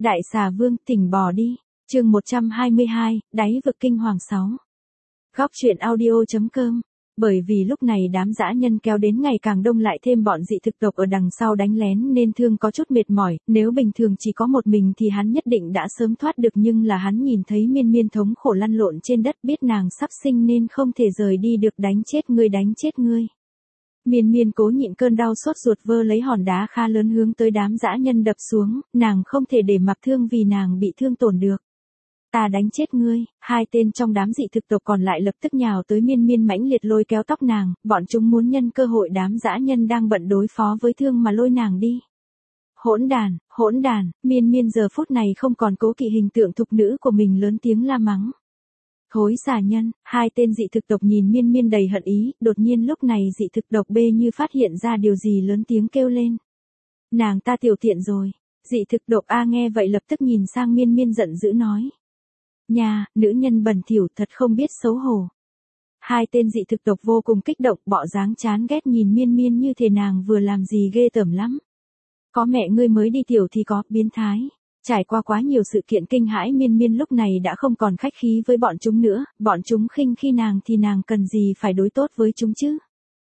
Đại xà vương, tỉnh bò đi. Chương 122, đáy vực kinh hoàng 6. Góc truyện audio.com. Bởi vì lúc này đám dã nhân kéo đến ngày càng đông lại thêm bọn dị thực tộc ở đằng sau đánh lén nên Thương có chút mệt mỏi, nếu bình thường chỉ có một mình thì hắn nhất định đã sớm thoát được, nhưng là hắn nhìn thấy Miên Miên thống khổ lăn lộn trên đất, biết nàng sắp sinh nên không thể rời đi được. Đánh chết ngươi, đánh chết ngươi. Miên Miên cố nhịn cơn đau sốt ruột vơ lấy hòn đá khá lớn hướng tới đám dã nhân đập xuống, nàng không thể để mặc Thương vì nàng bị thương tổn được. Ta đánh chết ngươi. Hai tên trong đám dị thực tộc còn lại lập tức nhào tới Miên Miên mãnh liệt lôi kéo tóc nàng, bọn chúng muốn nhân cơ hội đám dã nhân đang bận đối phó với Thương mà lôi nàng đi. Hỗn đàn, Miên Miên giờ phút này không còn cố kỵ hình tượng thục nữ của mình, lớn tiếng la mắng. Thối xà nhân. Hai tên dị thực tộc nhìn Miên Miên đầy hận ý, đột nhiên lúc này dị thực tộc B như phát hiện ra điều gì, lớn tiếng kêu lên. Nàng ta tiểu tiện rồi. Dị thực tộc A nghe vậy lập tức nhìn sang Miên Miên giận dữ nói. Nhà, nữ nhân bẩn thỉu, thật không biết xấu hổ. Hai tên dị thực tộc vô cùng kích động, bọ dáng chán ghét nhìn Miên Miên như thể nàng vừa làm gì ghê tởm lắm. Có mẹ ngươi mới đi tiểu thì có, biến thái. Trải qua quá nhiều sự kiện kinh hãi, Miên Miên lúc này đã không còn khách khí với bọn chúng nữa, bọn chúng khinh khi nàng thì nàng cần gì phải đối tốt với chúng chứ.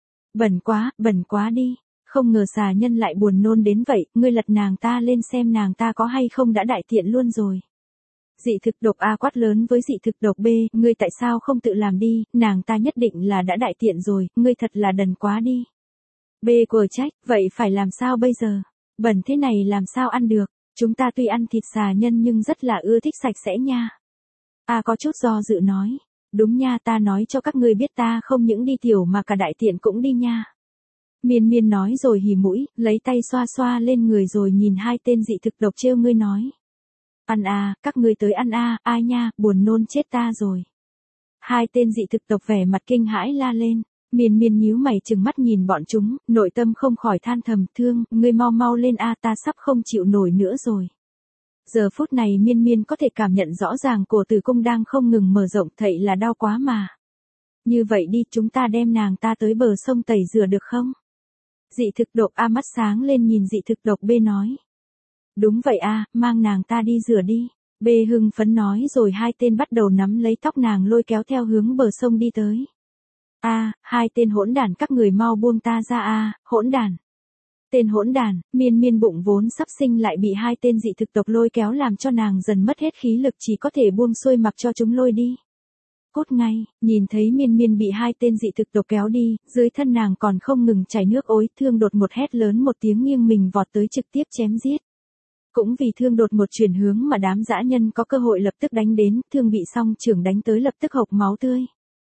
Bẩn quá đi, không ngờ xà nhân lại buồn nôn đến vậy, ngươi lật nàng ta lên xem nàng ta có hay không đã đại tiện luôn rồi. Dị thực độc A quát lớn với dị thực độc B, ngươi tại sao không tự làm đi, nàng ta nhất định là đã đại tiện rồi, ngươi thật là đần quá đi. B quở trách, vậy phải làm sao bây giờ, bẩn thế này làm sao ăn được. Chúng ta tuy ăn thịt xà nhân nhưng rất là ưa thích sạch sẽ nha. A có chút do dự nói. Đúng nha, ta nói cho các ngươi biết ta không những đi tiểu mà cả đại tiện cũng đi nha. Miên Miên nói rồi hì mũi, lấy tay xoa xoa lên người rồi nhìn hai tên dị thực độc trêu ngươi nói. Ăn à, các ngươi tới ăn à, ai nha, buồn nôn chết ta rồi. Hai tên dị thực tộc vẻ mặt kinh hãi la lên. Miên Miên nhíu mày trừng mắt nhìn bọn chúng, nội tâm không khỏi than thầm, Thương, ngươi mau lên a, ta sắp không chịu nổi nữa rồi. Giờ phút này Miên Miên có thể cảm nhận rõ ràng cổ tử cung đang không ngừng mở rộng, thậy là đau quá mà. Như vậy đi, chúng ta đem nàng ta tới bờ sông tẩy rửa được không? Dị thực độc A mắt sáng lên nhìn dị thực độc B nói. Đúng vậy a, mang nàng ta đi rửa đi. B hưng phấn nói rồi hai tên bắt đầu nắm lấy tóc nàng lôi kéo theo hướng bờ sông đi tới. A, hai tên hỗn đàn, các người mau buông ta ra a, hỗn đàn. Tên hỗn đàn, Miên Miên bụng vốn sắp sinh lại bị hai tên dị thực tộc lôi kéo làm cho nàng dần mất hết khí lực, chỉ có thể buông xuôi mặc cho chúng lôi đi. Cút ngay, nhìn thấy Miên Miên bị hai tên dị thực tộc kéo đi, dưới thân nàng còn không ngừng chảy nước ối, Thương đột một hét lớn một tiếng nghiêng mình vọt tới trực tiếp chém giết. Cũng vì Thương đột một chuyển hướng mà đám dã nhân có cơ hội lập tức đánh đến, Thương bị song trưởng đánh tới lập tức hộc máu tươi.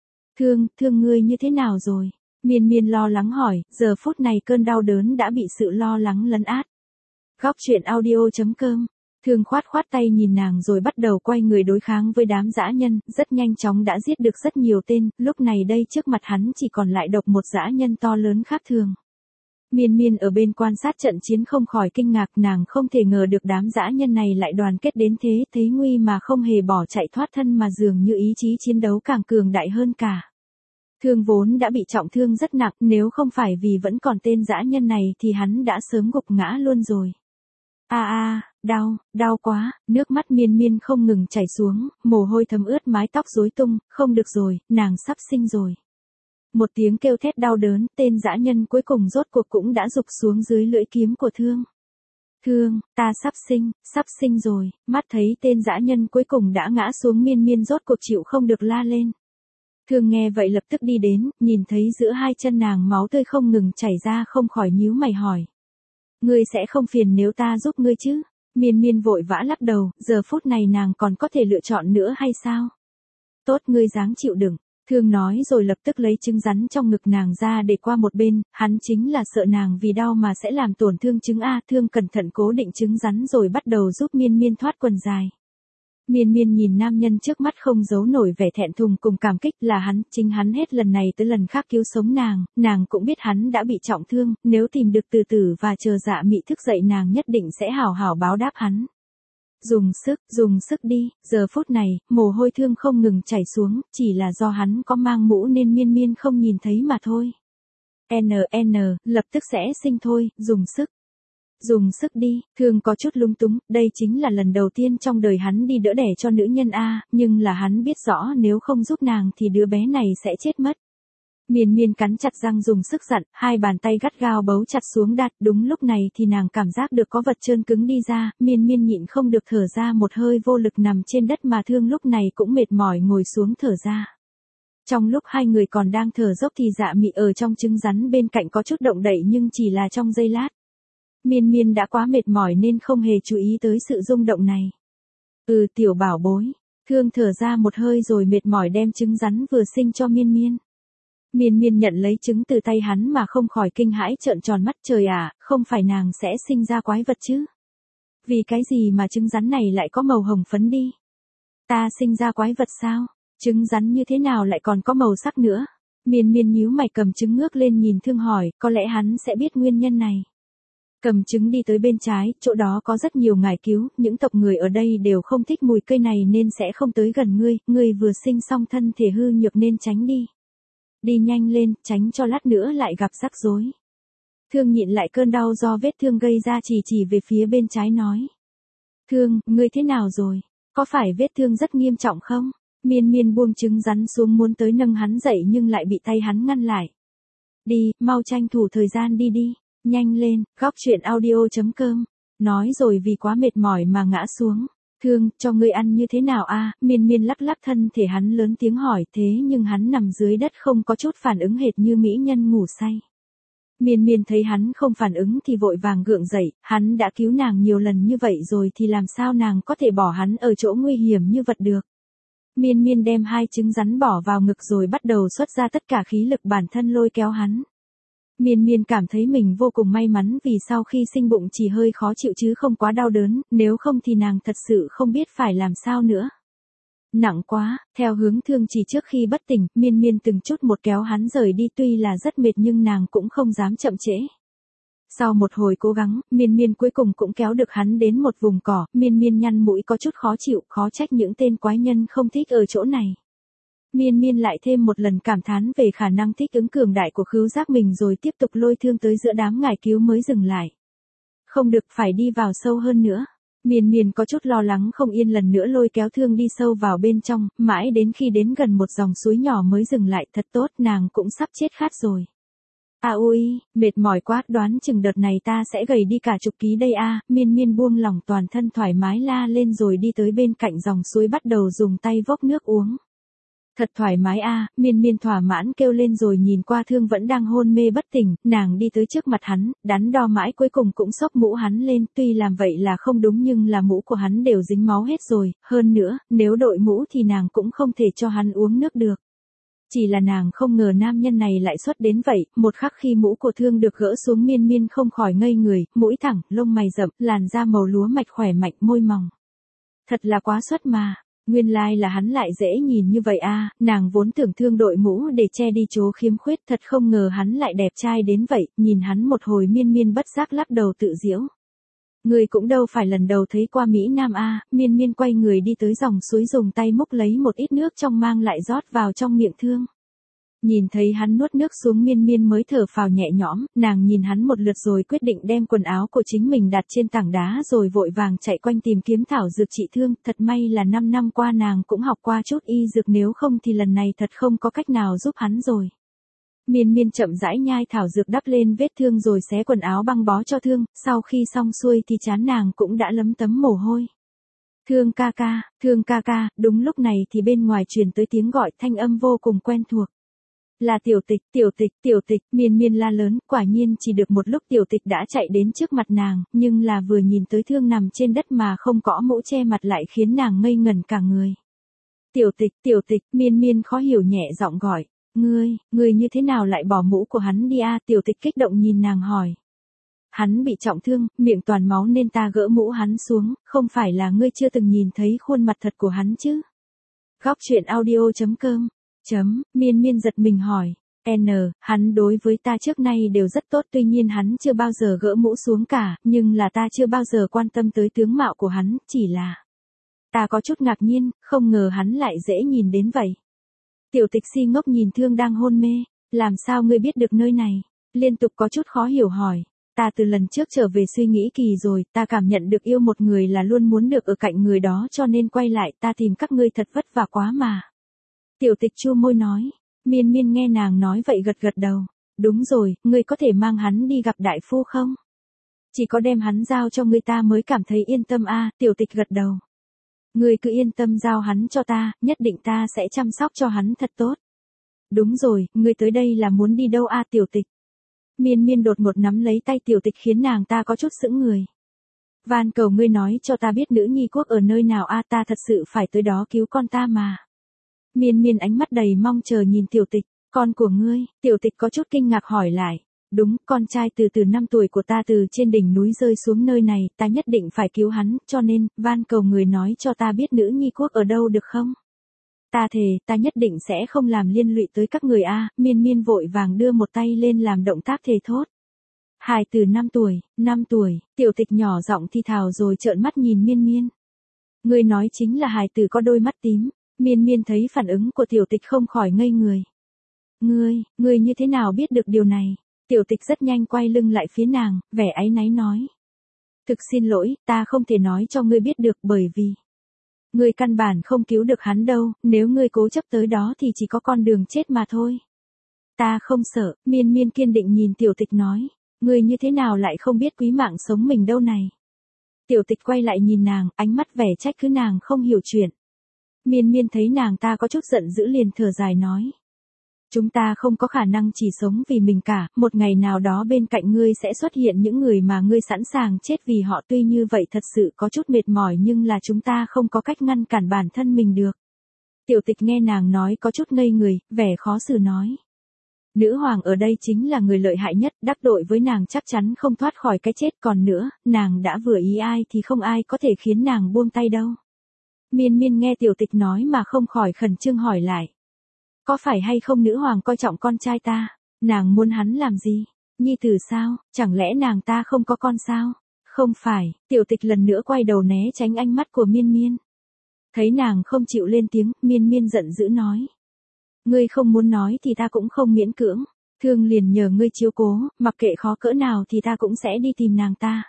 Thương ngươi như thế nào rồi? Miên Miên lo lắng hỏi, giờ phút này cơn đau đớn đã bị sự lo lắng lấn át. Góc truyện audio.com. Thương khoát tay nhìn nàng rồi bắt đầu quay người đối kháng với đám dã nhân, rất nhanh chóng đã giết được rất nhiều tên, lúc này đây trước mặt hắn chỉ còn lại độc một dã nhân to lớn khác thường. Miên Miên ở bên quan sát trận chiến không khỏi kinh ngạc, nàng không thể ngờ được đám dã nhân này lại đoàn kết đến thế, thấy nguy mà không hề bỏ chạy thoát thân mà dường như ý chí chiến đấu càng cường đại hơn cả. Thương vốn đã bị trọng thương rất nặng, nếu không phải vì vẫn còn tên dã nhân này thì hắn đã sớm gục ngã luôn rồi. Đau quá, nước mắt Miên Miên không ngừng chảy xuống, mồ hôi thấm ướt mái tóc rối tung, không được rồi, nàng sắp sinh rồi. Một tiếng kêu thét đau đớn, tên dã nhân cuối cùng rốt cuộc cũng đã rục xuống dưới lưỡi kiếm của Thương. Thương, ta sắp sinh rồi, mắt thấy tên dã nhân cuối cùng đã ngã xuống, Miên Miên rốt cuộc chịu không được la lên. Thương nghe vậy lập tức đi đến, nhìn thấy giữa hai chân nàng máu tươi không ngừng chảy ra, không khỏi nhíu mày hỏi. Ngươi sẽ không phiền nếu ta giúp ngươi chứ? Miên Miên vội vã lắc đầu, giờ phút này nàng còn có thể lựa chọn nữa hay sao? Tốt, ngươi dáng chịu đựng. Thương nói rồi lập tức lấy trứng rắn trong ngực nàng ra để qua một bên, hắn chính là sợ nàng vì đau mà sẽ làm tổn thương trứng A. Thương cẩn thận cố định trứng rắn rồi bắt đầu giúp Miên Miên thoát quần dài. Miên Miên nhìn nam nhân trước mắt không giấu nổi vẻ thẹn thùng cùng cảm kích, là hắn, chính hắn hết lần này tới lần khác cứu sống nàng cũng biết hắn đã bị trọng thương, nếu tìm được từ tử và chờ Dạ Mị thức dậy nàng nhất định sẽ hảo hảo báo đáp hắn. Dùng sức đi, giờ phút này, mồ hôi Thương không ngừng chảy xuống, chỉ là do hắn có mang mũ nên Miên Miên không nhìn thấy mà thôi. Lập tức sẽ sinh thôi, dùng sức. Dùng sức đi, Thương có chút lung túng, đây chính là lần đầu tiên trong đời hắn đi đỡ đẻ cho nữ nhân a, nhưng là hắn biết rõ nếu không giúp nàng thì đứa bé này sẽ chết mất. Miên Miên cắn chặt răng dùng sức dặn, hai bàn tay gắt gao bấu chặt xuống đặt, đúng lúc này thì nàng cảm giác được có vật trơn cứng đi ra, Miên Miên nhịn không được thở ra một hơi vô lực nằm trên đất mà Thương lúc này cũng mệt mỏi ngồi xuống thở ra. Trong lúc hai người còn đang thở dốc thì Dạ Mị ở trong trứng rắn bên cạnh có chút động đậy nhưng chỉ là trong giây lát. Miên Miên đã quá mệt mỏi nên không hề chú ý tới sự rung động này. Tiểu bảo bối. Thương thở ra một hơi rồi mệt mỏi đem trứng rắn vừa sinh cho Miên Miên. Miên Miên nhận lấy trứng từ tay hắn mà không khỏi kinh hãi trợn tròn mắt, trời ạ, không phải nàng sẽ sinh ra quái vật chứ? Vì cái gì mà trứng rắn này lại có màu hồng phấn đi? Ta sinh ra quái vật sao? Trứng rắn như thế nào lại còn có màu sắc nữa? Miên Miên nhíu mày cầm trứng ngước lên nhìn Thương hỏi, có lẽ hắn sẽ biết nguyên nhân này. Cầm trứng đi tới bên trái, chỗ đó có rất nhiều ngải cứu, những tộc người ở đây đều không thích mùi cây này nên sẽ không tới gần ngươi vừa sinh xong thân thể hư nhược nên tránh đi. Đi nhanh lên, tránh cho lát nữa lại gặp rắc rối. Thương nhịn lại cơn đau do vết thương gây ra chỉ về phía bên trái nói. Thương, ngươi thế nào rồi? Có phải vết thương rất nghiêm trọng không? Miên Miên buông trứng rắn xuống muốn tới nâng hắn dậy nhưng lại bị tay hắn ngăn lại. Đi, mau tranh thủ thời gian đi. Nhanh lên, góc truyện audio.com. Nói rồi vì quá mệt mỏi mà ngã xuống. Thương, cho ngươi ăn như thế nào a? Miên Miên lắc lắc thân thể hắn lớn tiếng hỏi, thế nhưng hắn nằm dưới đất không có chút phản ứng hệt như mỹ nhân ngủ say. Miên Miên thấy hắn không phản ứng thì vội vàng gượng dậy, hắn đã cứu nàng nhiều lần như vậy rồi thì làm sao nàng có thể bỏ hắn ở chỗ nguy hiểm như vật được. Miên Miên đem hai trứng rắn bỏ vào ngực rồi bắt đầu xuất ra tất cả khí lực bản thân lôi kéo hắn. Miên Miên cảm thấy mình vô cùng may mắn vì sau khi sinh bụng chỉ hơi khó chịu chứ không quá đau đớn, nếu không thì nàng thật sự không biết phải làm sao nữa. Nặng quá, theo hướng Thương chỉ trước khi bất tỉnh, Miên Miên từng chút một kéo hắn rời đi tuy là rất mệt nhưng nàng cũng không dám chậm trễ. Sau một hồi cố gắng, Miên Miên cuối cùng cũng kéo được hắn đến một vùng cỏ, Miên Miên nhăn mũi có chút khó chịu, khó trách những tên quái nhân không thích ở chỗ này. Miên Miên lại thêm một lần cảm thán về khả năng thích ứng cường đại của khứu giác mình rồi tiếp tục lôi Thương tới giữa đám ngải cứu mới dừng lại. Không được, phải đi vào sâu hơn nữa. Miên Miên có chút lo lắng không yên lần nữa lôi kéo Thương đi sâu vào bên trong, mãi đến khi đến gần một dòng suối nhỏ mới dừng lại, thật tốt, nàng cũng sắp chết khát rồi. Ui, mệt mỏi quá, đoán chừng đợt này ta sẽ gầy đi cả chục ký đây a. Miên Miên buông lỏng toàn thân thoải mái la lên rồi đi tới bên cạnh dòng suối bắt đầu dùng tay vốc nước uống. Thật thoải mái a, Miên Miên thỏa mãn kêu lên rồi nhìn qua Thương vẫn đang hôn mê bất tỉnh, nàng đi tới trước mặt hắn, đắn đo mãi cuối cùng cũng xốc mũ hắn lên, tuy làm vậy là không đúng nhưng là mũ của hắn đều dính máu hết rồi, hơn nữa, nếu đội mũ thì nàng cũng không thể cho hắn uống nước được. Chỉ là nàng không ngờ nam nhân này lại xuất đến vậy, một khắc khi mũ của Thương được gỡ xuống Miên Miên không khỏi ngây người, mũi thẳng, lông mày rậm, làn da màu lúa mạch khỏe mạnh, môi mỏng. Thật là quá xuất mà. Nguyên lai là hắn lại dễ nhìn như vậy a, nàng vốn tưởng Thương đội mũ để che đi chỗ khiếm khuyết, thật không ngờ hắn lại đẹp trai đến vậy, nhìn hắn một hồi Miên Miên bất giác lắc đầu tự giễu. Người cũng đâu phải lần đầu thấy qua Mỹ Nam a. Miên Miên quay người đi tới dòng suối dùng tay múc lấy một ít nước trong mang lại rót vào trong miệng Thương. Nhìn thấy hắn nuốt nước xuống Miên Miên mới thở phào nhẹ nhõm, nàng nhìn hắn một lượt rồi quyết định đem quần áo của chính mình đặt trên tảng đá rồi vội vàng chạy quanh tìm kiếm thảo dược trị thương, thật may là 5 năm qua nàng cũng học qua chút y dược nếu không thì lần này thật không có cách nào giúp hắn rồi. Miên Miên chậm rãi nhai thảo dược đắp lên vết thương rồi xé quần áo băng bó cho Thương, sau khi xong xuôi thì trán nàng cũng đã lấm tấm mồ hôi. Thương ca ca, đúng lúc này thì bên ngoài truyền tới tiếng gọi thanh âm vô cùng quen thuộc. Là Tiểu Tịch, Miên Miên la lớn, quả nhiên chỉ được một lúc Tiểu Tịch đã chạy đến trước mặt nàng, nhưng là vừa nhìn tới Thương nằm trên đất mà không có mũ che mặt lại khiến nàng ngây ngẩn cả người. Tiểu Tịch, Miên Miên khó hiểu nhẹ giọng gọi, ngươi như thế nào lại bỏ mũ của hắn đi a? Tiểu Tịch kích động nhìn nàng hỏi. Hắn bị trọng thương, miệng toàn máu nên ta gỡ mũ hắn xuống, không phải là ngươi chưa từng nhìn thấy khuôn mặt thật của hắn chứ? Góc truyện audio.com. Miên Miên giật mình hỏi. Hắn đối với ta trước nay đều rất tốt, tuy nhiên hắn chưa bao giờ gỡ mũ xuống cả, nhưng là ta chưa bao giờ quan tâm tới tướng mạo của hắn, chỉ là ta có chút ngạc nhiên, không ngờ hắn lại dễ nhìn đến vậy. Tiểu Tịch si ngốc nhìn Thương đang hôn mê, làm sao ngươi biết được nơi này? Liên tục có chút khó hiểu hỏi. Ta từ lần trước trở về suy nghĩ kỳ rồi, ta cảm nhận được yêu một người là luôn muốn được ở cạnh người đó cho nên quay lại ta tìm các ngươi thật vất vả quá mà. Tiểu tịch chu môi nói, Miên Miên nghe nàng nói vậy gật gật đầu. Đúng rồi, ngươi có thể mang hắn đi gặp đại phu không? Chỉ có đem hắn giao cho ngươi ta mới cảm thấy yên tâm a. Tiểu tịch gật đầu. Ngươi cứ yên tâm giao hắn cho ta, nhất định ta sẽ chăm sóc cho hắn thật tốt. Đúng rồi, ngươi tới đây là muốn đi đâu a? Tiểu tịch. Miên Miên đột ngột nắm lấy tay tiểu tịch khiến nàng ta có chút sững người. Van cầu ngươi nói cho ta biết nữ nhi quốc ở nơi nào a, ta thật sự phải tới đó cứu con ta mà. Miên Miên ánh mắt đầy mong chờ nhìn tiểu tịch, con của ngươi, tiểu tịch có chút kinh ngạc hỏi lại. Đúng, con trai từ 5 tuổi của ta từ trên đỉnh núi rơi xuống nơi này, ta nhất định phải cứu hắn, cho nên, van cầu người nói cho ta biết nữ nhi quốc ở đâu được không? Ta thề, ta nhất định sẽ không làm liên lụy tới các người a. Miên Miên vội vàng đưa một tay lên làm động tác thề thốt. Hài từ 5 tuổi, tiểu tịch nhỏ giọng thi thào rồi trợn mắt nhìn Miên Miên. Người nói chính là hài tử có đôi mắt tím. Miên Miên thấy phản ứng của tiểu tịch không khỏi ngây người. Ngươi như thế nào biết được điều này? Tiểu tịch rất nhanh quay lưng lại phía nàng, vẻ áy náy nói. Thực xin lỗi, ta không thể nói cho ngươi biết được bởi vì ngươi căn bản không cứu được hắn đâu, nếu ngươi cố chấp tới đó thì chỉ có con đường chết mà thôi. Ta không sợ, Miên Miên kiên định nhìn tiểu tịch nói. Ngươi như thế nào lại không biết quý mạng sống mình đâu này? Tiểu tịch quay lại nhìn nàng, ánh mắt vẻ trách cứ nàng không hiểu chuyện. Miên Miên thấy nàng ta có chút giận dữ liền thở dài nói. Chúng ta không có khả năng chỉ sống vì mình cả, một ngày nào đó bên cạnh ngươi sẽ xuất hiện những người mà ngươi sẵn sàng chết vì họ, tuy như vậy thật sự có chút mệt mỏi nhưng là chúng ta không có cách ngăn cản bản thân mình được. Tiểu tịch nghe nàng nói có chút ngây người, vẻ khó xử nói. Nữ hoàng ở đây chính là người lợi hại nhất, đắc tội với nàng chắc chắn không thoát khỏi cái chết, còn nữa, nàng đã vừa ý ai thì không ai có thể khiến nàng buông tay đâu. Miên Miên nghe tiểu tịch nói mà không khỏi khẩn trương hỏi lại. Có phải hay không nữ hoàng coi trọng con trai ta? Nàng muốn hắn làm gì? Nhi tử sao? Chẳng lẽ nàng ta không có con sao? Không phải, tiểu tịch lần nữa quay đầu né tránh ánh mắt của Miên Miên. Thấy nàng không chịu lên tiếng, Miên Miên giận dữ nói. Ngươi không muốn nói thì ta cũng không miễn cưỡng. Thương liền nhờ ngươi chiếu cố, mặc kệ khó cỡ nào thì ta cũng sẽ đi tìm nàng ta.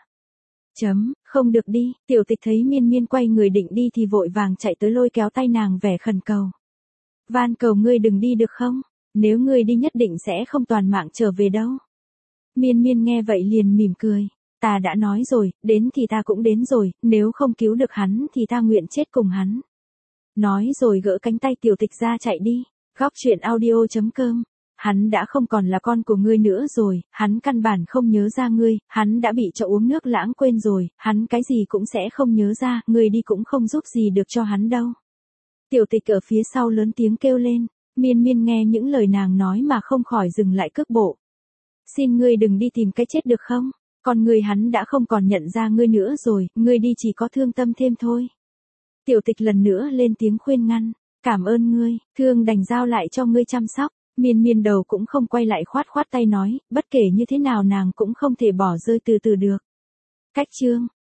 Không được đi, tiểu tịch thấy Miên Miên quay người định đi thì vội vàng chạy tới lôi kéo tay nàng vẻ khẩn cầu. Van cầu ngươi đừng đi được không? Nếu ngươi đi nhất định sẽ không toàn mạng trở về đâu. Miên Miên nghe vậy liền mỉm cười. Ta đã nói rồi, đến thì ta cũng đến rồi, nếu không cứu được hắn thì ta nguyện chết cùng hắn. Nói rồi gỡ cánh tay tiểu tịch ra chạy đi. Góc truyện audio.com. Hắn đã không còn là con của ngươi nữa rồi, hắn căn bản không nhớ ra ngươi, hắn đã bị cho uống nước lãng quên rồi, hắn cái gì cũng sẽ không nhớ ra, ngươi đi cũng không giúp gì được cho hắn đâu. Tiểu tịch ở phía sau lớn tiếng kêu lên, Miên Miên nghe những lời nàng nói mà không khỏi dừng lại cước bộ. Xin ngươi đừng đi tìm cái chết được không? Còn ngươi hắn đã không còn nhận ra ngươi nữa rồi, ngươi đi chỉ có thương tâm thêm thôi. Tiểu tịch lần nữa lên tiếng khuyên ngăn, cảm ơn ngươi, thương đành giao lại cho ngươi chăm sóc. Miên Miên đầu cũng không quay lại khoát khoát tay nói, bất kể như thế nào nàng cũng không thể bỏ rơi từ từ được. Cách chương